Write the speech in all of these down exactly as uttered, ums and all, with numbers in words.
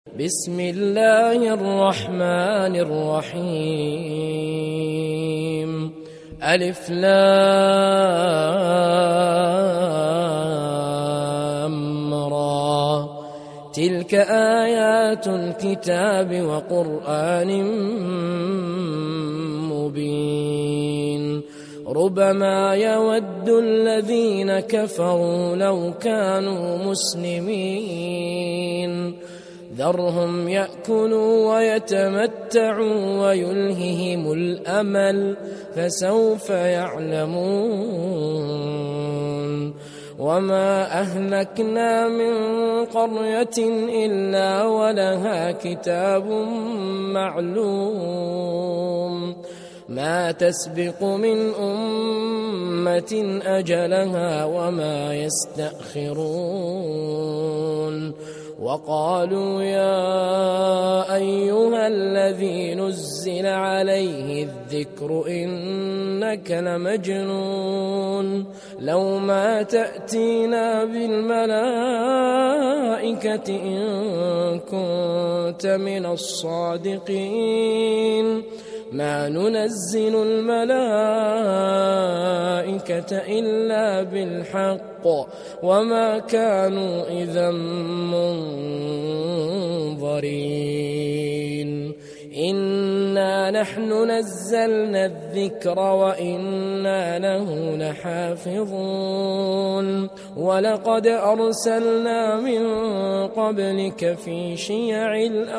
بسم الله الرحمن الرحيم. ألف لام را، تلك آيات الكتاب وقرآن مبين. ربما يود الذين كفروا لو كانوا مسلمين، ذرهم يأكلوا ويتمتعوا ويلههم الأمل، فسوف يعلمون. وما أهلكنا من قرية إلا ولها كتاب معلوم، ما تسبق من أمة أجلها وما يستأخرون. وقالوا يا أيها الذي نزل عليه الذكر إنك لمجنون، لو ما تأتينا بالملائكة إن كنت من الصادقين، ما ننزل الملائكة إلا بالحق وما كانوا إذا منظرين. إنا نحن نزلنا الذكر وإنا له لحافظون. ولقد أرسلنا من قبلك في شيع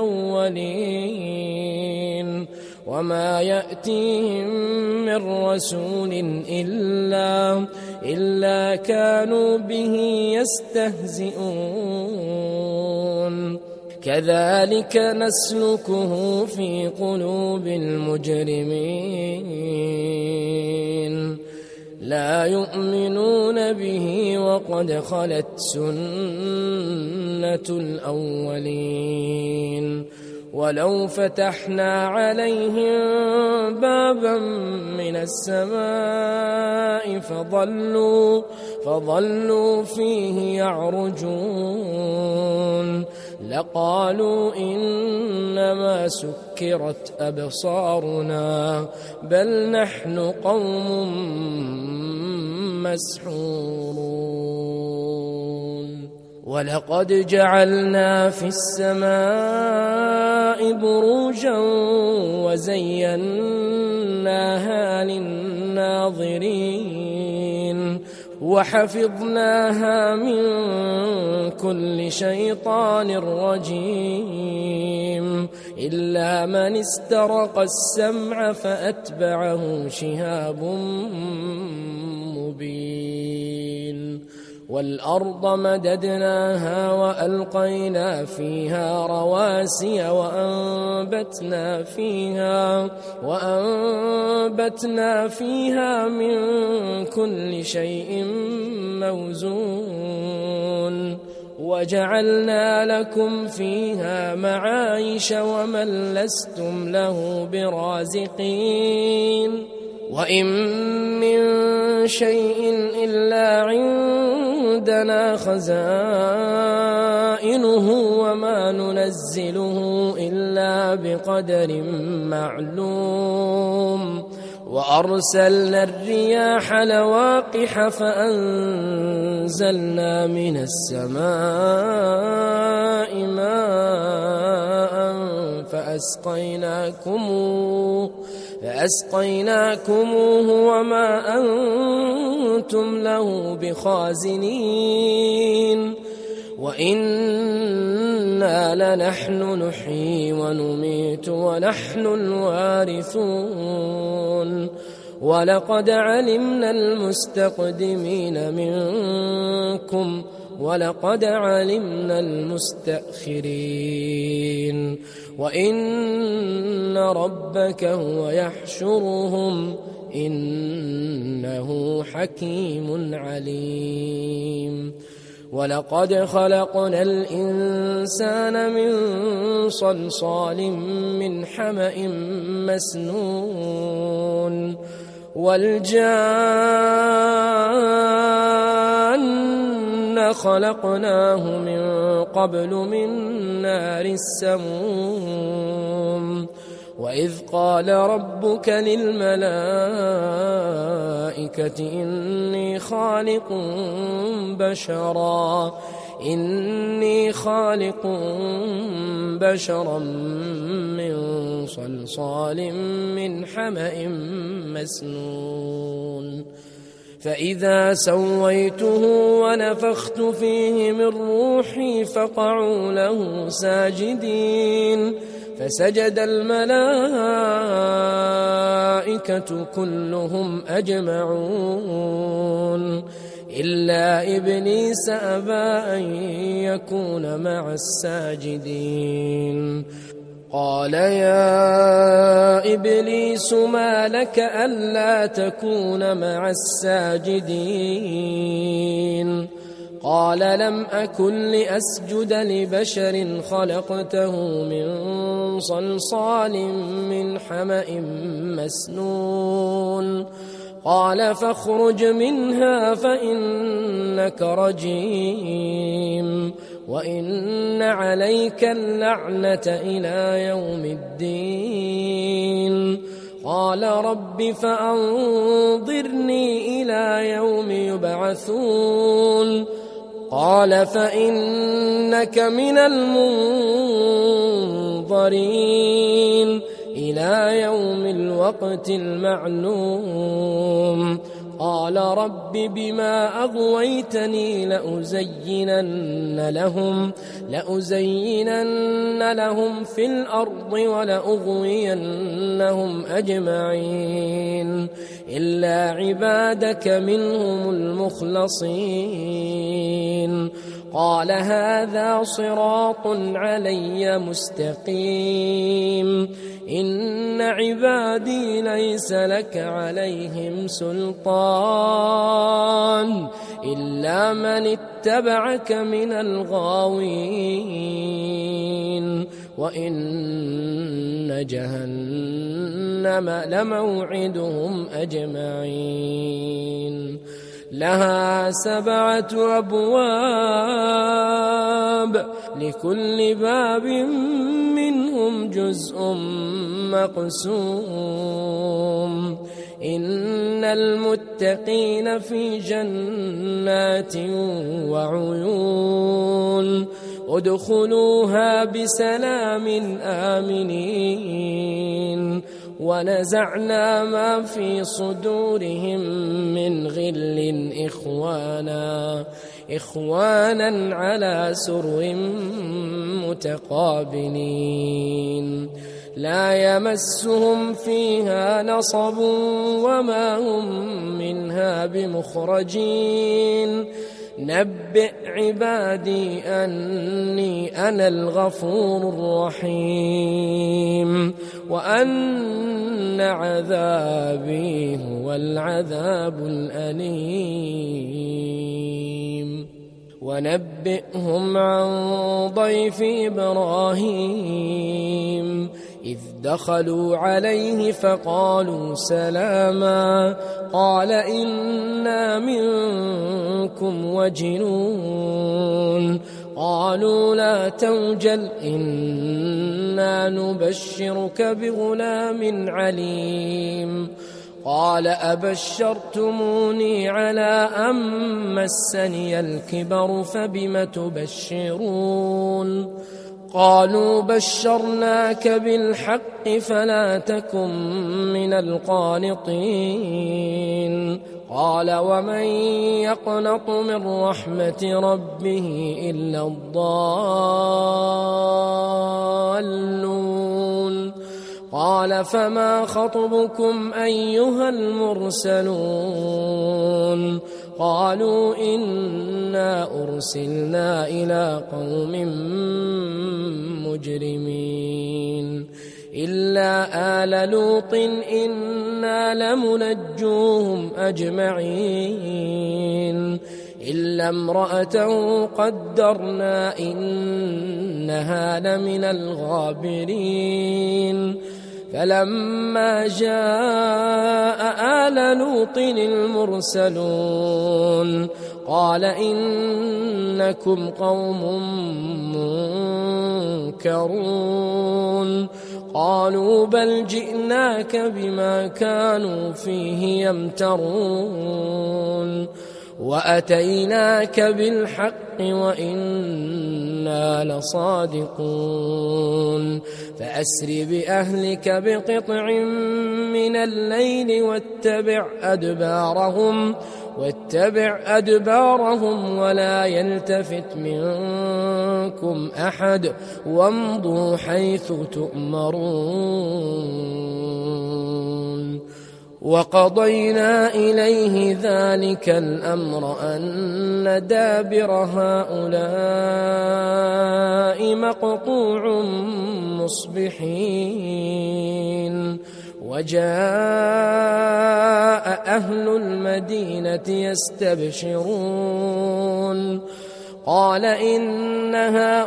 الأولين، وما يأتيهم من رسول إلا, إلا كانوا به يستهزئون. كذلك نسلكه في قلوب المجرمين، لا يؤمنون به وقد خلت سنة الأولين. ولو فتحنا عليهم بابا من السماء فظلوا, فظلوا فيه يعرجون، لقالوا إنما سكرت أبصارنا بل نحن قوم مسحورون. ولقد جعلنا في السماء بروجا وزيناها للناظرين، وحفظناها من كل شيطان رجيم، إلا من استرق السمع فأتبعه شهاب مبين. والأرض مددناها وألقينا فيها رواسي وأنبتنا فيها, وأنبتنا فيها من كل شيء موزون، وجعلنا لكم فيها معايش ومن لستم له برازقين. وإن من شيء إلا عندنا خزائنه وما ننزله إلا بقدر معلوم. وأرسلنا الرياح لواقح فأنزلنا من السماء ماء فأسقيناكموه فأسقيناكموه وما أنتم له بخازنين. وإنا لنحن نحيي ونميت ونحن الوارثون. ولقد علمنا المستقدمين منكم ولقد علمنا المستأخرين، وإن ربك هو يحشرهم إنه حكيم عليم. ولقد خلقنا الإنسان من صلصال من حمأ مسنون، والجان إنا خلقناه من قبل من نار السموم وإذ قال ربك للملائكة إني خالق بشرا إني خالق بشرا من صلصال من حمأ مسنون فإذا سويته ونفخت فيه من روحي فقعوا له ساجدين فسجد الملائكة كلهم أجمعون إلا إبليس أبى أن يكون مع الساجدين قال يا إبليس ما لك ألا تكون مع الساجدين قال لم أكن لأسجد لبشر خلقته من صلصال من حمأ مسنون قال فاخرج منها فإنك رجيم وإن عليك اللعنة إلى يوم الدين قال رب فأنظرني إلى يوم يبعثون قال فإنك من المنظرين إلى يوم الوقت المعلوم قال رب بما أغويتني لأزينن لهم لأزينن لهم في الأرض ولأغوينهم أجمعين إلا عبادك منهم المخلصين قال هذا صراط علي مستقيم إن عبادي ليس لك عليهم سلطان إلا من اتبعك من الغاوين وإن جهنم لموعدهم أجمعين لها سبعة أبواب لكل باب منهم جزء مقسوم إن المتقين في جنات وعيون ادخلوها بسلام آمنين ونزعنا ما في صدورهم من غل إخوانا إخوانا على سرر متقابلين لا يمسهم فيها نصب وما هم منها بمخرجين نبئ عبادي أني أنا الغفور الرحيم وأن عذابي هو العذاب الأليم ونبئهم عن ضيف إبراهيم إذ دخلوا عليه فقالوا سلاما قال إنا منكم وجلون قالوا لا توجل إنا نبشرك بغلام عليم قال أبشرتموني على أن مسني الكبر فبم تبشرون قالوا بشرناك بالحق فلا تكن من القانطين قال ومن يقنط من رحمة ربه إلا الضالون قال فما خطبكم أيها المرسلون قالوا إنا أرسلنا إلى قوم مجرمين إلا آل لوط إنا لمنجوهم أجمعين إلا امرأته قدرنا إنها لمن الغابرين فلما جاء آل لوط المرسلون قال إنكم قوم منكرون قالوا بل جئناك بما كانوا فيه يمترون وأتيناك بالحق وإنا لصادقون فأسر بأهلك بقطع من الليل واتبع أدبارهم واتبع أدبارهم ولا يلتفت منكم أحد وامضوا حيث تؤمرون وقضينا إليه ذلك الأمر أن دابر هؤلاء مقطوع مصبحين وجاء أهل المدينة يستبشرون قال إن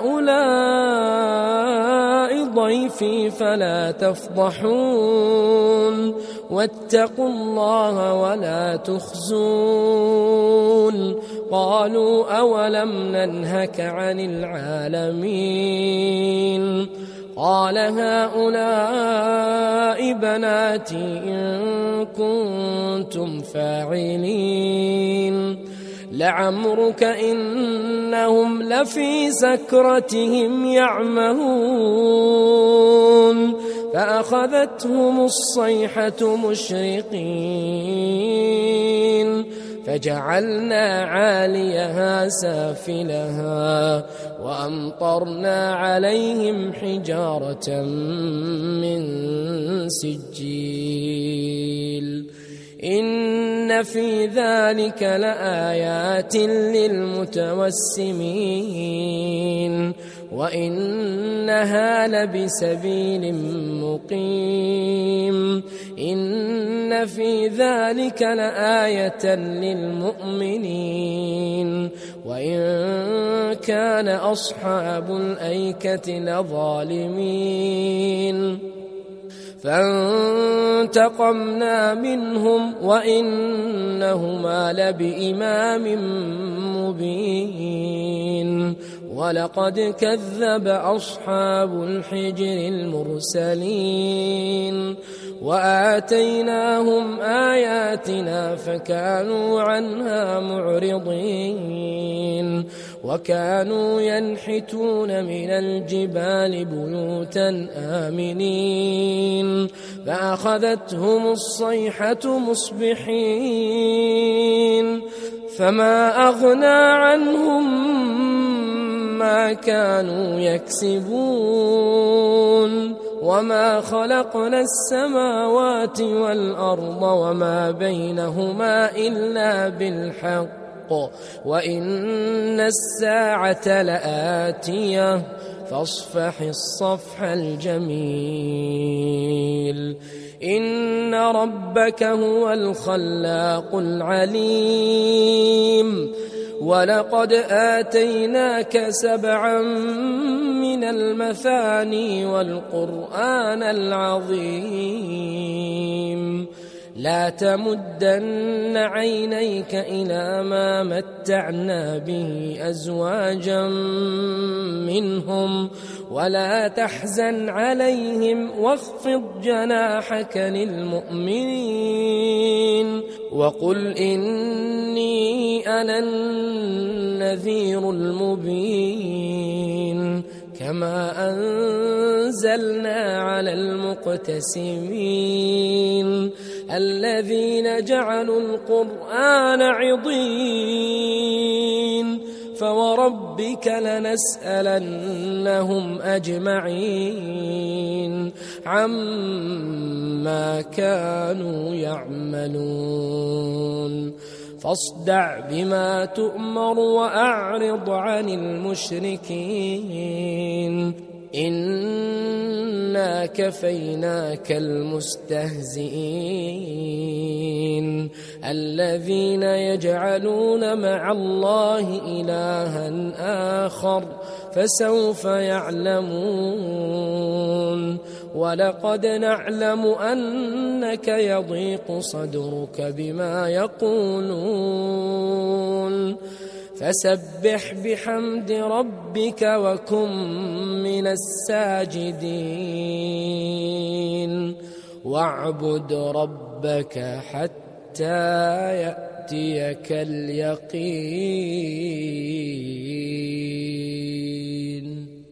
هؤلاء ضيفي فلا تفضحون واتقوا الله ولا تخزون قالوا أولم ننهك عن العالمين قال هؤلاء بناتي إن كنتم فاعلين لعمرك إنهم لفي سكرتهم يعمهون فأخذتهم الصيحة مشرقين فجعلنا عاليها سافلها وأمطرنا عليهم حجارة من سجيل إن في ذلك لآيات للمتوسمين وإنها لبسبيل مقيم إن في ذلك لآية للمؤمنين وإن كان أصحاب الأيكة لظالمين فانتقمنا منهم وإنهما لبإمام مبين ولقد كذب أصحاب الحجر المرسلين وآتيناهم آياتنا فكانوا عنها معرضين وكانوا ينحتون من الجبال بيوتا آمنين فأخذتهم الصيحة مصبحين فما أغنى عنهم ما كانوا يكسبون وما خلقنا السماوات والأرض وما بينهما إلا بالحق وإن الساعة لآتية فاصفح الصفح الجميل إن ربك هو الخلاق العليم ولقد آتيناك سبعا من المثاني والقرآن العظيم لا تمدن عينيك إلى ما متعنا به أزواجا منهم ولا تحزن عليهم واخفض جناحك للمؤمنين وقل إني أنا النذير المبين كما أنزلنا على المقتسمين الذين جعلوا القرآن عضين فوربك لنسألنهم أجمعين عما كانوا يعملون فاصدع بما تؤمر وأعرض عن المشركين إنا كفيناك المستهزئين الذين يجعلون مع الله إلها آخر فسوف يعلمون ولقد نعلم أنك يضيق صدرك بما يقولون فسبح بحمد ربك وكن من الساجدين واعبد ربك حتى يأتيك اليقين.